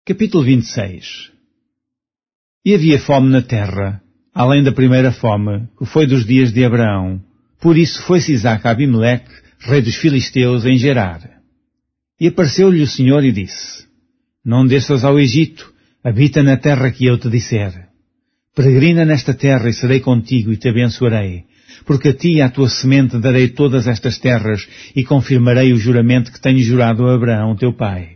Capítulo 26. E havia fome na terra, além da primeira fome, que foi dos dias de Abraão. Por isso foi-se Isaque a Abimeleque, rei dos filisteus, em Gerar. E apareceu-lhe o Senhor e disse: Não desças ao Egito, habita na terra que eu te disser. Peregrina nesta terra e serei contigo e te abençoarei, porque a ti e à tua semente darei todas estas terras e confirmarei o juramento que tenho jurado a Abraão teu pai.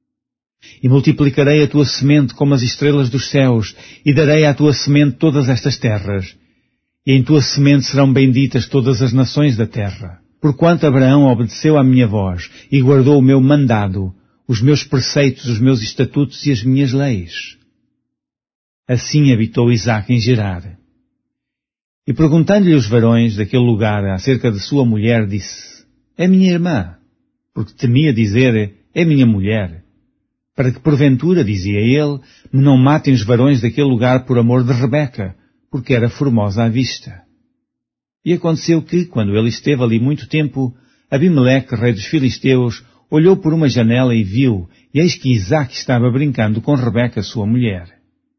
E multiplicarei a tua semente como as estrelas dos céus, e darei à tua semente todas estas terras. E em tua semente serão benditas todas as nações da terra. Porquanto Abraão obedeceu à minha voz, e guardou o meu mandado, os meus preceitos, os meus estatutos e as minhas leis. Assim habitou Isaque em Gerar. E perguntando-lhe os varões daquele lugar acerca de sua mulher, disse: É minha irmã, porque temia dizer: É minha mulher. Para que porventura, dizia ele, me não matem os varões daquele lugar por amor de Rebeca, porque era formosa à vista. E aconteceu que, quando ele esteve ali muito tempo, Abimeleque, rei dos filisteus, olhou por uma janela e viu, e eis que Isaque estava brincando com Rebeca, sua mulher.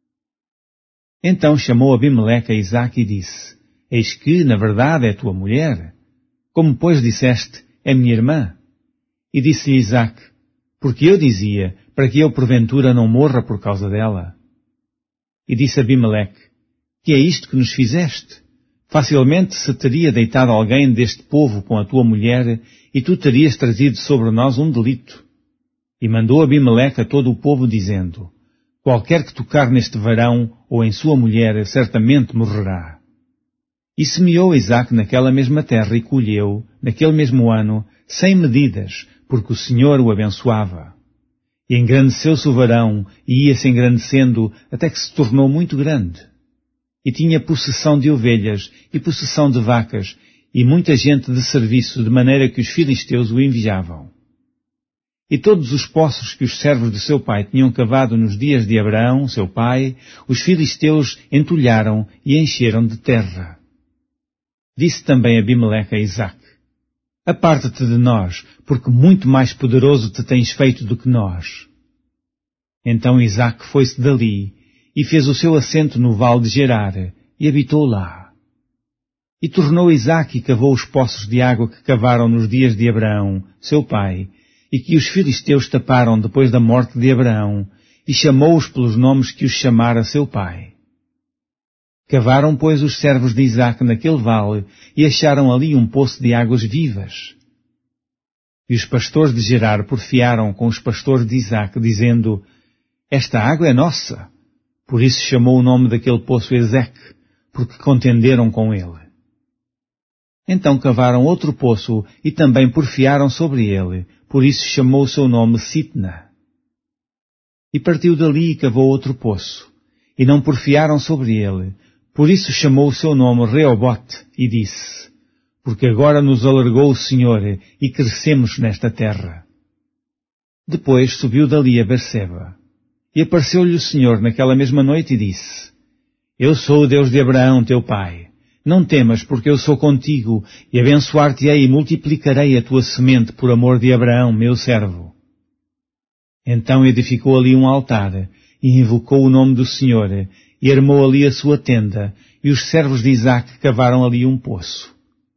Então chamou Abimeleque a Isaque e disse: Eis que, na verdade, é tua mulher. Como, pois, disseste, é minha irmã? E disse-lhe Isaque: Porque eu dizia, para que eu porventura não morra por causa dela. E disse Abimeleque: Que é isto que nos fizeste? Facilmente se teria deitado alguém deste povo com a tua mulher, e tu terias trazido sobre nós um delito. E mandou Abimeleque a todo o povo, dizendo: Qualquer que tocar neste varão ou em sua mulher, certamente morrerá. E semeou Isaque naquela mesma terra e colheu, naquele mesmo ano, 100 medidas, porque o Senhor o abençoava. E engrandeceu-se o varão, e ia-se engrandecendo, até que se tornou muito grande. E tinha possessão de ovelhas, e possessão de vacas, e muita gente de serviço, de maneira que os filisteus o invejavam. E todos os poços que os servos de seu pai tinham cavado nos dias de Abraão, seu pai, os filisteus entulharam e encheram de terra. Disse também Abimeleque a Isaque: Aparta-te de nós, porque muito mais poderoso te tens feito do que nós. Então Isaque foi-se dali, e fez o seu assento no vale de Gerar, e habitou lá. E tornou Isaque e cavou os poços de água que cavaram nos dias de Abraão, seu pai, e que os filisteus taparam depois da morte de Abraão, e chamou-os pelos nomes que os chamara seu pai. Cavaram, pois, os servos de Isaque naquele vale, e acharam ali um poço de águas vivas. E os pastores de Gerar porfiaram com os pastores de Isaque, dizendo: Esta água é nossa. Por isso chamou o nome daquele poço Ezeque, porque contenderam com ele. Então cavaram outro poço, e também porfiaram sobre ele, por isso chamou o seu nome Sitna. E partiu dali e cavou outro poço, e não porfiaram sobre ele, por isso chamou o seu nome Reobote, e disse: Porque agora nos alargou o Senhor, e crescemos nesta terra. Depois subiu dali a Berseba, e apareceu-lhe o Senhor naquela mesma noite e disse: Eu sou o Deus de Abraão, teu pai. Não temas, porque eu sou contigo, e abençoar-te-ei e multiplicarei a tua semente por amor de Abraão, meu servo. Então edificou ali um altar, e invocou o nome do Senhor, e armou ali a sua tenda, e os servos de Isaque cavaram ali um poço.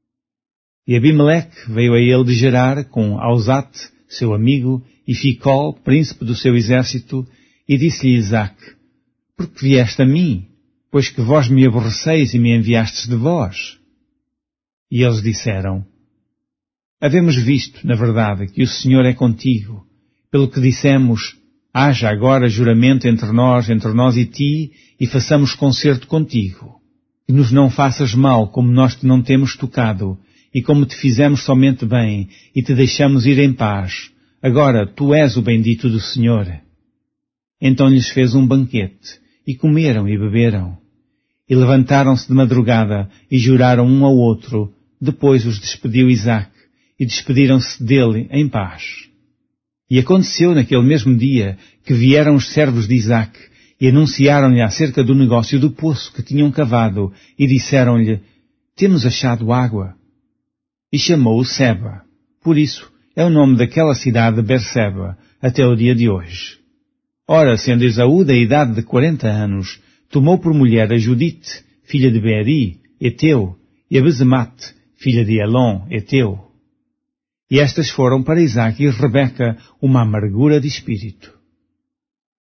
E Abimeleque veio a ele de Gerar com Ausate, seu amigo, e Ficol, príncipe do seu exército, e disse-lhe Isaque: Por que vieste a mim, pois que vós me aborreceis e me enviastes de vós? E eles disseram: Havemos visto, na verdade, que o Senhor é contigo, pelo que dissemos: Haja agora juramento entre nós e ti, e façamos concerto contigo. Que nos não faças mal, como nós te não temos tocado, e como te fizemos somente bem, e te deixamos ir em paz. Agora tu és o bendito do Senhor. Então lhes fez um banquete, e comeram e beberam. E levantaram-se de madrugada, e juraram um ao outro. Depois os despediu Isaque, e despediram-se dele em paz. E aconteceu naquele mesmo dia que vieram os servos de Isaque, e anunciaram-lhe acerca do negócio do poço que tinham cavado, e disseram-lhe: Temos achado água. E chamou-o Seba. Por isso é o nome daquela cidade Berseba, até o dia de hoje. Ora, sendo Esaú da idade de 40 anos, tomou por mulher a Judite, filha de Beeri, Eteu, e a Besemate, filha de Elon, Eteu. E estas foram para Isaque e Rebeca uma amargura de espírito.